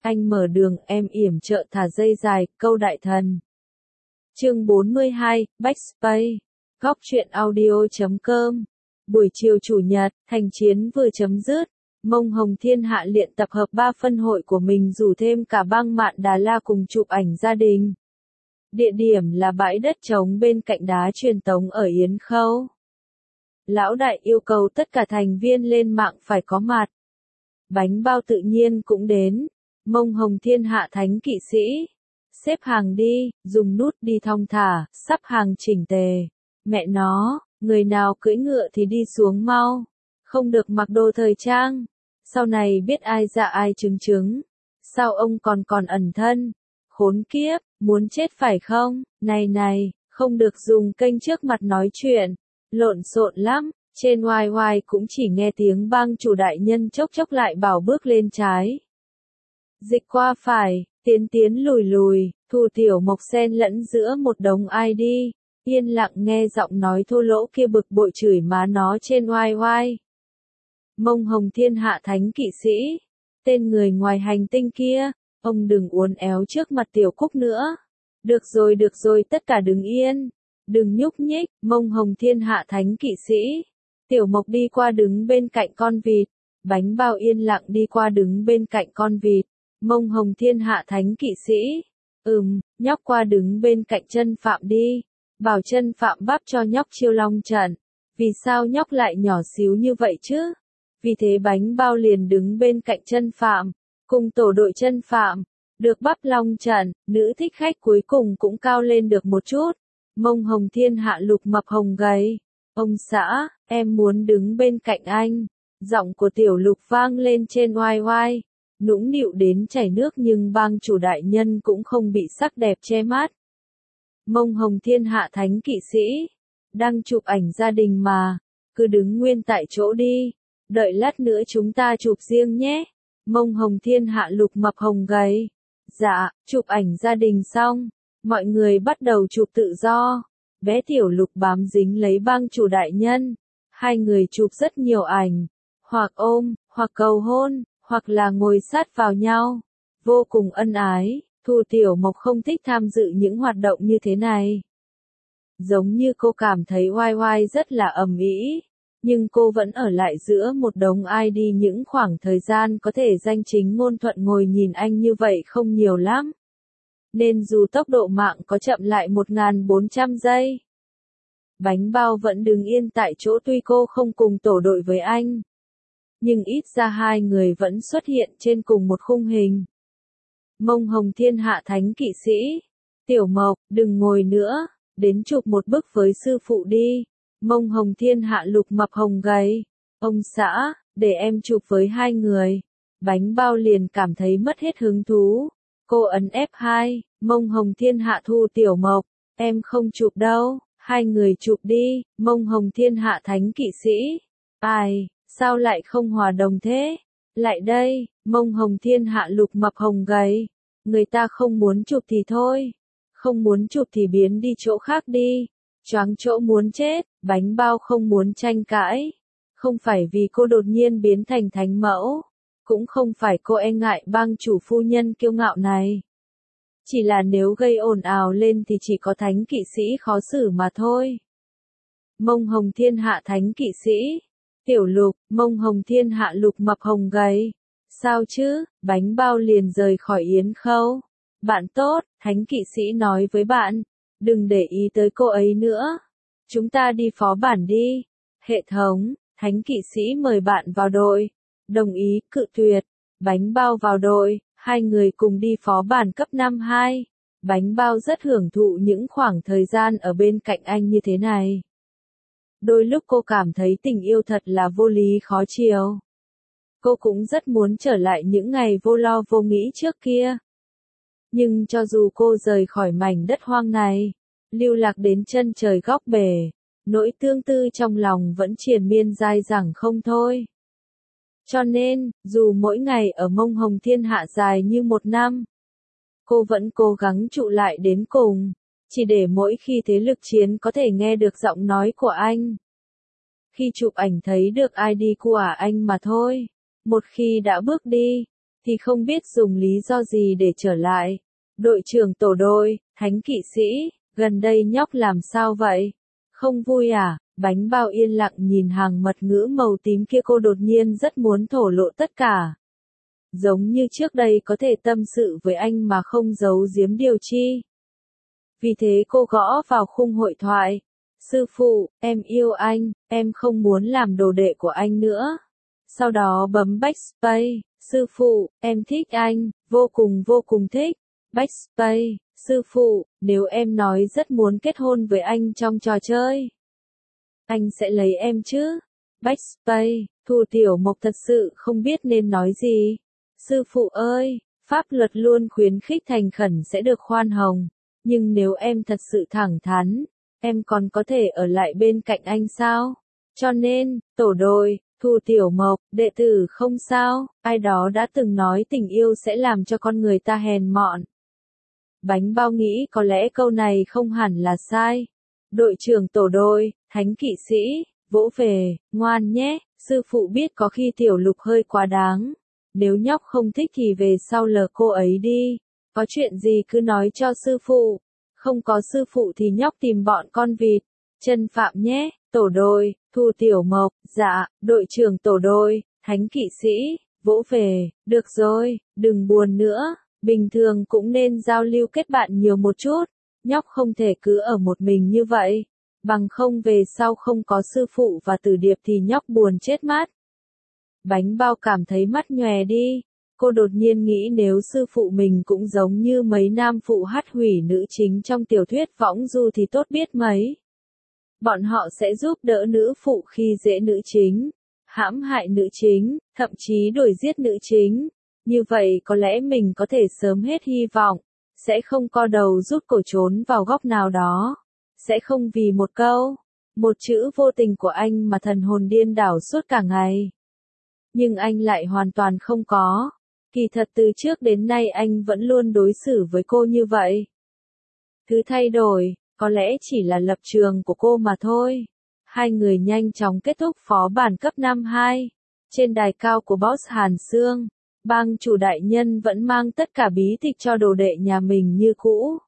anh mở đường em yểm trợ thả dây dài, câu đại thần. Chương 42, Backspace, góc truyện audio.com. Buổi chiều chủ nhật, thành chiến vừa chấm dứt. Mông Hồng Thiên Hạ Liện tập hợp 3 phân hội của mình rủ thêm cả bang Mạn Đà La cùng chụp ảnh gia đình. Địa điểm là bãi đất trống bên cạnh đá truyền tống ở Yến Khâu. Lão đại yêu cầu tất cả thành viên lên mạng phải có mặt. Bánh bao tự nhiên cũng đến. Mông Hồng Thiên Hạ thánh kỵ sĩ. Xếp hàng đi, dùng nút đi thong thả, sắp hàng chỉnh tề. Mẹ nó, người nào cưỡi ngựa thì đi xuống mau. Không được mặc đồ thời trang. Sau này biết ai dạ ai chứng. Sao ông còn ẩn thân? Khốn kiếp, muốn chết phải không? Này, không được dùng kênh trước mặt nói chuyện. Lộn xộn lắm, trên YY cũng chỉ nghe tiếng bang chủ đại nhân chốc lại bảo bước lên trái. Dịch qua phải, tiến lùi, Thu Tiểu Mộc xen lẫn giữa một đống ID, yên lặng nghe giọng nói thô lỗ kia bực bội chửi má nó trên YY. Mông Hồng Thiên Hạ thánh kỵ sĩ, tên người ngoài hành tinh kia, ông đừng uốn éo trước mặt Tiểu Cúc nữa. Được rồi, tất cả đứng yên, đừng nhúc nhích. Mông Hồng Thiên Hạ thánh kỵ sĩ. Tiểu Mộc đi qua đứng bên cạnh con vịt, bánh bao yên lặng đi qua đứng bên cạnh con vịt. Mông Hồng Thiên Hạ thánh kỵ sĩ. Nhóc qua đứng bên cạnh chân Phạm đi. Bảo chân Phạm bắp cho nhóc chiêu long trận. Vì sao nhóc lại nhỏ xíu như vậy chứ? Vì thế bánh bao liền đứng bên cạnh chân Phạm, cùng tổ đội chân Phạm. Được bắp long trận, nữ thích khách cuối cùng cũng cao lên được một chút. Mông Hồng Thiên Hạ Lục mập hồng gầy. Ông xã, em muốn đứng bên cạnh anh. Giọng của Tiểu Lục vang lên trên YY. Nũng nịu đến chảy nước nhưng bang chủ đại nhân cũng không bị sắc đẹp che mắt. Mông Hồng Thiên Hạ thánh kỵ sĩ. Đang chụp ảnh gia đình mà. Cứ đứng nguyên tại chỗ đi. Đợi lát nữa chúng ta chụp riêng nhé. Mông Hồng Thiên Hạ Lục mập hồng gầy. Dạ, chụp ảnh gia đình xong. Mọi người bắt đầu chụp tự do. Bé Tiểu Lục bám dính lấy bang chủ đại nhân. Hai người chụp rất nhiều ảnh. Hoặc ôm, hoặc cầu hôn, hoặc là ngồi sát vào nhau. Vô cùng ân ái. Thu Tiểu Mộc không thích tham dự những hoạt động như thế này. Giống như cô cảm thấy YY rất là ầm ĩ. Nhưng cô vẫn ở lại giữa một đống ID những khoảng thời gian có thể danh chính ngôn thuận ngồi nhìn anh như vậy không nhiều lắm. Nên dù tốc độ mạng có chậm lại 1400 giây. Bánh bao vẫn đứng yên tại chỗ tuy cô không cùng tổ đội với anh. Nhưng ít ra hai người vẫn xuất hiện trên cùng một khung hình. Mông Hồng Thiên Hạ thánh kỵ sĩ. Tiểu Mộc, đừng ngồi nữa, đến chụp một bức với sư phụ đi. Mông Hồng Thiên Hạ Lục mập hồng gầy. Ông xã, để em chụp với hai người. Bánh bao liền cảm thấy mất hết hứng thú. Cô ấn F2, Mông Hồng Thiên Hạ Thu Tiểu Mộc. Em không chụp đâu, hai người chụp đi. Mông Hồng Thiên Hạ thánh kỵ sĩ. Ai, sao lại không hòa đồng thế? Lại đây, Mông Hồng Thiên Hạ Lục mập hồng gầy. Người ta không muốn chụp thì thôi. Không muốn chụp thì biến đi chỗ khác đi. Choáng chỗ muốn chết, bánh bao không muốn tranh cãi. Không phải vì cô đột nhiên biến thành thánh mẫu. Cũng không phải cô e ngại bang chủ phu nhân kiêu ngạo này. Chỉ là nếu gây ồn ào lên thì chỉ có thánh kỵ sĩ khó xử mà thôi. Mông Hồng Thiên Hạ thánh kỵ sĩ. Tiểu Lục, Mông Hồng Thiên Hạ Lục mập hồng gầy. Sao chứ, bánh bao liền rời khỏi Yến Khâu. Bạn tốt, thánh kỵ sĩ nói với bạn. Đừng để ý tới cô ấy nữa. Chúng ta đi phó bản đi. Hệ thống, thánh kỵ sĩ mời bạn vào đội. Đồng ý, cự tuyệt. Bánh bao vào đội, hai người cùng đi phó bản cấp 5-2. Bánh bao rất hưởng thụ những khoảng thời gian ở bên cạnh anh như thế này. Đôi lúc cô cảm thấy tình yêu thật là vô lý khó chiều. Cô cũng rất muốn trở lại những ngày vô lo vô nghĩ trước kia. Nhưng cho dù cô rời khỏi mảnh đất hoang này, lưu lạc đến chân trời góc bể, nỗi tương tư trong lòng vẫn triền miên dai dẳng không thôi. Cho nên, dù mỗi ngày ở Mông Hồng Thiên Hạ dài như một năm, cô vẫn cố gắng trụ lại đến cùng, chỉ để mỗi khi thế lực chiến có thể nghe được giọng nói của anh. Khi chụp ảnh thấy được ID của anh mà thôi. Một khi đã bước đi, thì không biết dùng lý do gì để trở lại. Đội trưởng tổ đội, Thánh kỵ sĩ, gần đây nhóc làm sao vậy? Không vui à? Bánh bao yên lặng nhìn hàng mật ngữ màu tím kia, cô đột nhiên rất muốn thổ lộ tất cả. Giống như trước đây có thể tâm sự với anh mà không giấu giếm điều chi. Vì thế cô gõ vào khung hội thoại. Sư phụ, em yêu anh, em không muốn làm đồ đệ của anh nữa. Sau đó bấm backspace. Sư phụ, em thích anh, vô cùng thích. Backspace. Sư phụ, nếu em nói rất muốn kết hôn với anh trong trò chơi, anh sẽ lấy em chứ? Backspace. Thu Tiểu Mộc thật sự không biết nên nói gì. Sư phụ ơi, pháp luật luôn khuyến khích thành khẩn sẽ được khoan hồng. Nhưng nếu em thật sự thẳng thắn, em còn có thể ở lại bên cạnh anh sao? Cho nên, tổ đội, Thu Tiểu Mộc, đệ tử không sao, ai đó đã từng nói tình yêu sẽ làm cho con người ta hèn mọn. Bánh bao nghĩ có lẽ câu này không hẳn là sai. Đội trưởng tổ đội, Thánh kỵ sĩ, vỗ về, ngoan nhé, sư phụ biết có khi Tiểu Lục hơi quá đáng. Nếu nhóc không thích thì về sau lờ cô ấy đi. Có chuyện gì cứ nói cho sư phụ. Không có sư phụ thì nhóc tìm bọn con vịt. Chân phạm nhé, tổ đội, Thu Tiểu Mộc, dạ, đội trưởng tổ đội, Thánh kỵ sĩ, vỗ về, được rồi, đừng buồn nữa, bình thường cũng nên giao lưu kết bạn nhiều một chút, nhóc không thể cứ ở một mình như vậy, bằng không về sau không có sư phụ và Tử Điệp thì nhóc buồn chết mát. Bánh bao cảm thấy mắt nhòe đi, cô đột nhiên nghĩ nếu sư phụ mình cũng giống như mấy nam phụ hắt hủi nữ chính trong tiểu thuyết võng du thì tốt biết mấy. Bọn họ sẽ giúp đỡ nữ phụ khi dễ nữ chính, hãm hại nữ chính, thậm chí đuổi giết nữ chính. Như vậy có lẽ mình có thể sớm hết hy vọng, sẽ không co đầu rút cổ trốn vào góc nào đó, sẽ không vì một câu, một chữ vô tình của anh mà thần hồn điên đảo suốt cả ngày. Nhưng anh lại hoàn toàn không có. Kỳ thật từ trước đến nay anh vẫn luôn đối xử với cô như vậy. Thứ thay đổi, có lẽ chỉ là lập trường của cô mà thôi. Hai người nhanh chóng kết thúc phó bản cấp 5-2. Trên đài cao của Boss Hàn Sương, bang chủ đại nhân vẫn mang tất cả bí tịch cho đồ đệ nhà mình như cũ.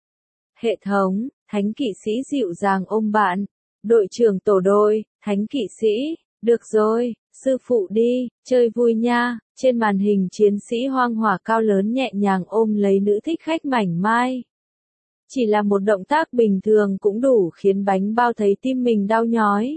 Hệ thống, Thánh kỵ sĩ dịu dàng ôm bạn. Đội trưởng tổ đội, Thánh kỵ sĩ, được rồi, sư phụ đi, chơi vui nha. Trên màn hình chiến sĩ hoang hỏa cao lớn nhẹ nhàng ôm lấy nữ thích khách mảnh mai. Chỉ là một động tác bình thường cũng đủ khiến bánh bao thấy tim mình đau nhói.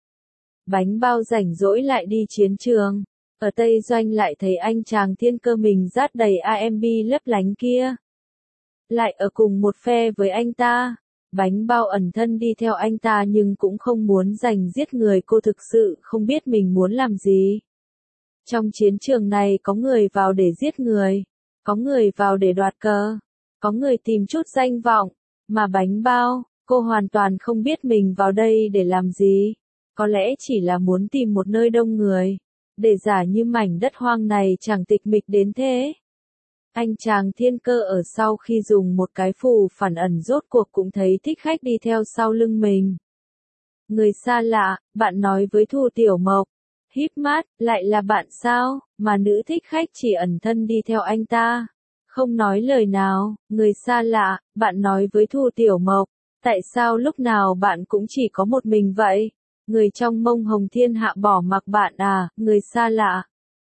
Bánh bao rảnh rỗi lại đi chiến trường. Ở Tây Doanh lại thấy anh chàng thiên cơ mình dát đầy AMB lấp lánh kia. Lại ở cùng một phe với anh ta. Bánh bao ẩn thân đi theo anh ta nhưng cũng không muốn giành giết người, cô thực sự không biết mình muốn làm gì. Trong chiến trường này có người vào để giết người, có người vào để đoạt cờ, có người tìm chút danh vọng, mà bánh bao, cô hoàn toàn không biết mình vào đây để làm gì. Có lẽ chỉ là muốn tìm một nơi đông người, để giả như mảnh đất hoang này chẳng tịch mịch đến thế. Anh chàng thiên cơ ở sau khi dùng một cái phù phản ẩn rốt cuộc cũng thấy thích khách đi theo sau lưng mình. Người xa lạ, bạn nói với Thu Tiểu Mộc. Híp mắt, lại là bạn sao, mà nữ thích khách chỉ ẩn thân đi theo anh ta. Không nói lời nào, người xa lạ, bạn nói với Thu Tiểu Mộc. Tại sao lúc nào bạn cũng chỉ có một mình vậy? Người trong mông hồng thiên hạ bỏ mặc bạn à, người xa lạ.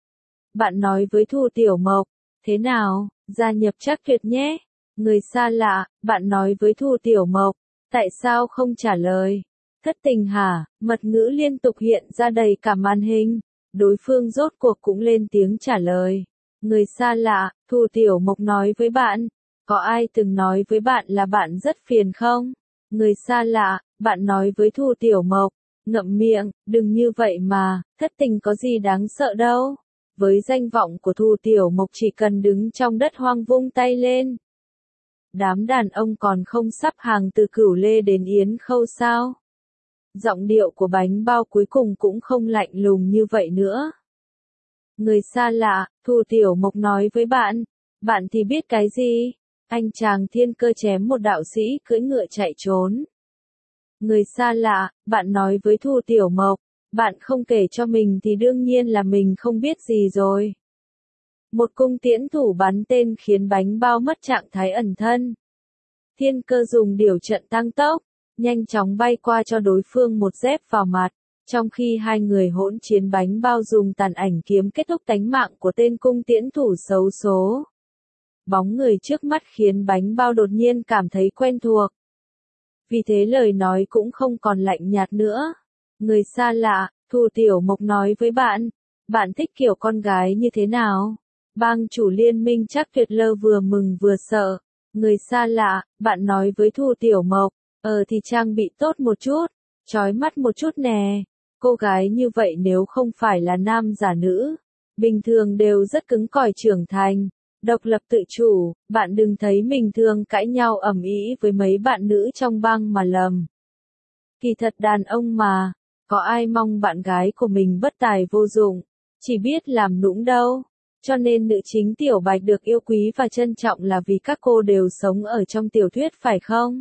Bạn nói với Thu Tiểu Mộc. Thế nào, gia nhập Trác Tuyệt nhé. Người xa lạ, bạn nói với Thu Tiểu Mộc. Tại sao không trả lời? Thất tình hả? Mật ngữ liên tục hiện ra đầy cả màn hình. Đối phương rốt cuộc cũng lên tiếng trả lời. Người xa lạ, Thu Tiểu Mộc nói với bạn. Có ai từng nói với bạn là bạn rất phiền không? Người xa lạ, bạn nói với Thu Tiểu Mộc. Ngậm miệng, đừng như vậy mà, thất tình có gì đáng sợ đâu. Với danh vọng của Thu Tiểu Mộc chỉ cần đứng trong đất hoang vung tay lên. Đám đàn ông còn không sắp hàng từ Cửu Lê đến Yến Khâu sao? Giọng điệu của bánh bao cuối cùng cũng không lạnh lùng như vậy nữa. Người xa lạ, Thu Tiểu Mộc nói với bạn. Bạn thì biết cái gì? Anh chàng thiên cơ chém một đạo sĩ cưỡi ngựa chạy trốn. Người xa lạ, bạn nói với Thu Tiểu Mộc. Bạn không kể cho mình thì đương nhiên là mình không biết gì rồi. Một cung tiễn thủ bắn tên khiến bánh bao mất trạng thái ẩn thân. Thiên Cơ dùng điều trận tăng tốc, nhanh chóng bay qua cho đối phương một dép vào mặt. Trong khi hai người hỗn chiến, bánh bao dùng tàn ảnh kiếm kết thúc tánh mạng của tên cung tiễn thủ xấu số. Bóng người trước mắt khiến bánh bao đột nhiên cảm thấy quen thuộc. Vì thế lời nói cũng không còn lạnh nhạt nữa. Người xa lạ, Thu Tiểu Mộc nói với bạn. Bạn thích kiểu con gái như thế nào? Bang chủ liên minh chắc Tuyệt Lơ vừa mừng vừa sợ. Người xa lạ, bạn nói với Thu Tiểu Mộc. Thì trang bị tốt một chút. Chói mắt một chút nè. Cô gái như vậy nếu không phải là nam giả nữ, bình thường đều rất cứng cỏi trưởng thành, độc lập tự chủ, bạn đừng thấy mình thường cãi nhau ầm ĩ với mấy bạn nữ trong bang mà lầm. Kỳ thật đàn ông mà, có ai mong bạn gái của mình bất tài vô dụng, chỉ biết làm nũng đâu. Cho nên nữ chính Tiểu Bạch được yêu quý và trân trọng là vì các cô đều sống ở trong tiểu thuyết phải không?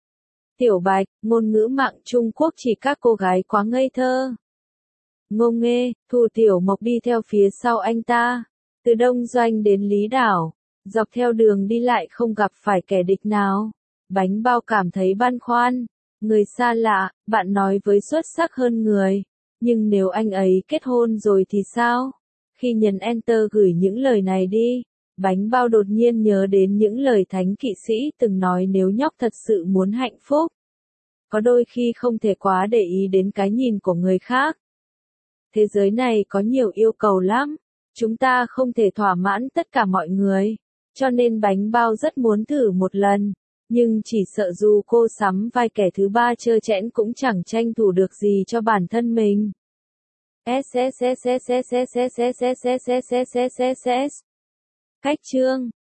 Tiểu Bạch, ngôn ngữ mạng Trung Quốc chỉ các cô gái quá ngây thơ. Ngô Nghê, Thu Tiểu Mộc đi theo phía sau anh ta. Từ Đông Doanh đến Lý Đảo, dọc theo đường đi lại không gặp phải kẻ địch nào. Bánh bao cảm thấy băn khoăn. Người xa lạ, bạn nói với xuất sắc hơn người. Nhưng nếu anh ấy kết hôn rồi thì sao? Khi nhấn Enter gửi những lời này đi. Bánh bao đột nhiên nhớ đến những lời thánh kỵ sĩ từng nói nếu nhóc thật sự muốn hạnh phúc. Có đôi khi không thể quá để ý đến cái nhìn của người khác. Thế giới này có nhiều yêu cầu lắm. Chúng ta không thể thỏa mãn tất cả mọi người. Cho nên bánh bao rất muốn thử một lần. Nhưng chỉ sợ dù cô sắm vai kẻ thứ ba trơ trẽn cũng chẳng tranh thủ được gì cho bản thân mình. Cách chương